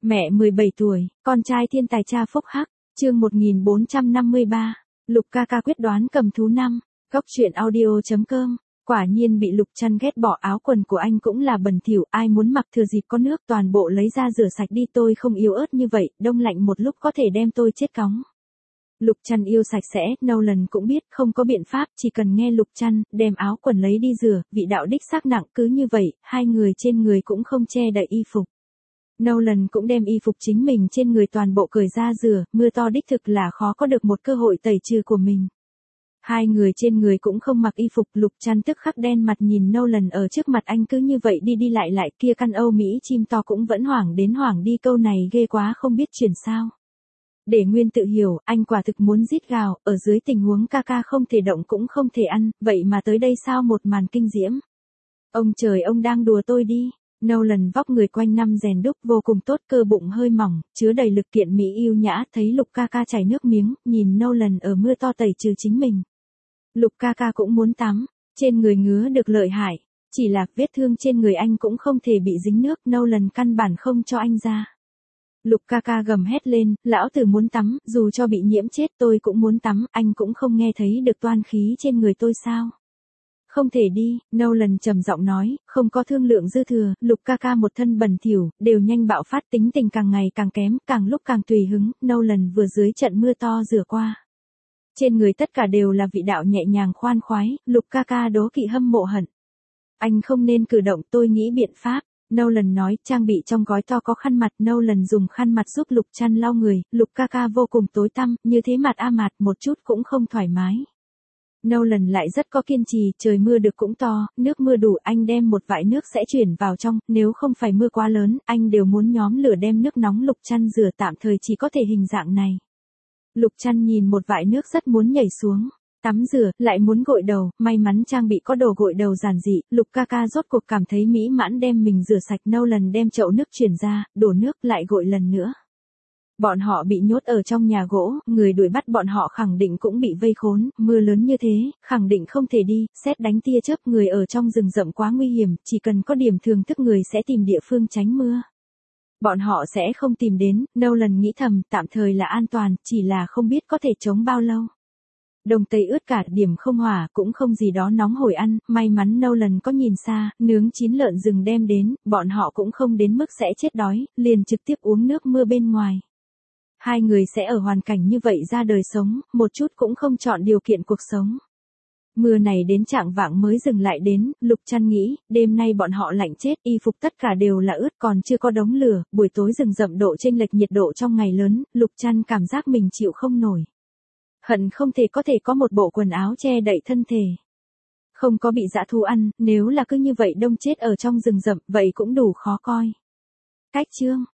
Mẹ 17 tuổi, con trai thiên tài cha phúc hắc, chương 1453, Lục ca ca quyết đoán cầm thú 5, góc truyện audio.com. Quả nhiên bị Lục Trăn ghét bỏ, áo quần của anh cũng là bẩn thỉu, ai muốn mặc thừa dịp có nước toàn bộ lấy ra rửa sạch đi, tôi không yếu ớt như vậy, đông lạnh một lúc có thể đem tôi chết cóng. Lục Trăn yêu sạch sẽ, Nolan cũng biết không có biện pháp, chỉ cần nghe Lục Trăn, đem áo quần lấy đi rửa, vị đạo đích xác nặng, cứ như vậy, hai người trên người cũng không che đậy y phục. Nolan cũng đem y phục chính mình trên người toàn bộ cởi ra rửa, mưa to đích thực là khó có được một cơ hội tẩy trừ của mình. Hai người trên người cũng không mặc y phục, Lục Trăn tức khắc đen mặt nhìn Nolan ở trước mặt anh cứ như vậy đi đi lại lại, kia căn Âu Mỹ chim to cũng vẫn hoảng đến hoảng đi, câu này ghê quá không biết chuyển sao. Để Nguyên tự hiểu, anh quả thực muốn rít gào, ở dưới tình huống ca ca không thể động cũng không thể ăn, vậy mà tới đây sao một màn kinh diễm. Ông trời, ông đang đùa tôi đi. Nolan vóc người quanh năm rèn đúc vô cùng tốt, cơ bụng hơi mỏng, chứa đầy lực kiện mỹ yêu nhã, thấy Lục ca ca chảy nước miếng, nhìn Nolan ở mưa to tẩy trừ chính mình. Lục ca ca cũng muốn tắm, trên người ngứa được lợi hại, chỉ là vết thương trên người anh cũng không thể bị dính nước, Nolan căn bản không cho anh ra. Lục ca ca gầm hét lên, lão tử muốn tắm, dù cho bị nhiễm chết tôi cũng muốn tắm, anh cũng không nghe thấy được toan khí trên người tôi sao? Không thể đi, Nolan trầm giọng nói, không có thương lượng dư thừa, Lục ca ca một thân bẩn thỉu, đều nhanh bạo phát, tính tình càng ngày càng kém, càng lúc càng tùy hứng, Nolan vừa dưới trận mưa to rửa qua. Trên người tất cả đều là vị đạo nhẹ nhàng khoan khoái, Lục ca ca đố kỵ hâm mộ hận. Anh không nên cử động, tôi nghĩ biện pháp. Nolan nói, trang bị trong gói to có khăn mặt, Nolan dùng khăn mặt giúp Lục Trăn lau người, Lục ca ca vô cùng tối tăm, như thế mặt mạt một chút cũng không thoải mái. Nolan lại rất có kiên trì, trời mưa được cũng to, nước mưa đủ, anh đem một vại nước sẽ chuyển vào trong, nếu không phải mưa quá lớn, anh đều muốn nhóm lửa đem nước nóng Lục Trăn rửa, tạm thời chỉ có thể hình dạng này. Lục Trăn nhìn một vại nước rất muốn nhảy xuống. Tắm rửa, lại muốn gội đầu, may mắn trang bị có đồ gội đầu giản dị, Lục ca ca rốt cuộc cảm thấy mỹ mãn đem mình rửa sạch, Nolan đem chậu nước chuyển ra, đổ nước lại gội lần nữa. Bọn họ bị nhốt ở trong nhà gỗ, người đuổi bắt bọn họ khẳng định cũng bị vây khốn, mưa lớn như thế, khẳng định không thể đi, sét đánh tia chớp, người ở trong rừng rậm quá nguy hiểm, chỉ cần có điểm thường thức người sẽ tìm địa phương tránh mưa. Bọn họ sẽ không tìm đến, Nolan nghĩ thầm, tạm thời là an toàn, chỉ là không biết có thể chống bao lâu. Đồng tây ướt cả, điểm không hỏa, cũng không gì đó nóng hổi ăn, may mắn Nolan có nhìn xa, nướng chín lợn rừng đem đến, bọn họ cũng không đến mức sẽ chết đói, liền trực tiếp uống nước mưa bên ngoài. Hai người sẽ ở hoàn cảnh như vậy ra đời sống, một chút cũng không chọn điều kiện cuộc sống. Mưa này đến chạng vạng mới dừng lại đến, Lục Trăn nghĩ, đêm nay bọn họ lạnh chết, y phục tất cả đều là ướt, còn chưa có đống lửa, buổi tối rừng rậm độ chênh lệch nhiệt độ trong ngày lớn, Lục Trăn cảm giác mình chịu không nổi. Hận không thể có thể có một bộ quần áo che đậy thân thể. Không có bị dã thú ăn, nếu là cứ như vậy đông chết ở trong rừng rậm, vậy cũng đủ khó coi. Cách chương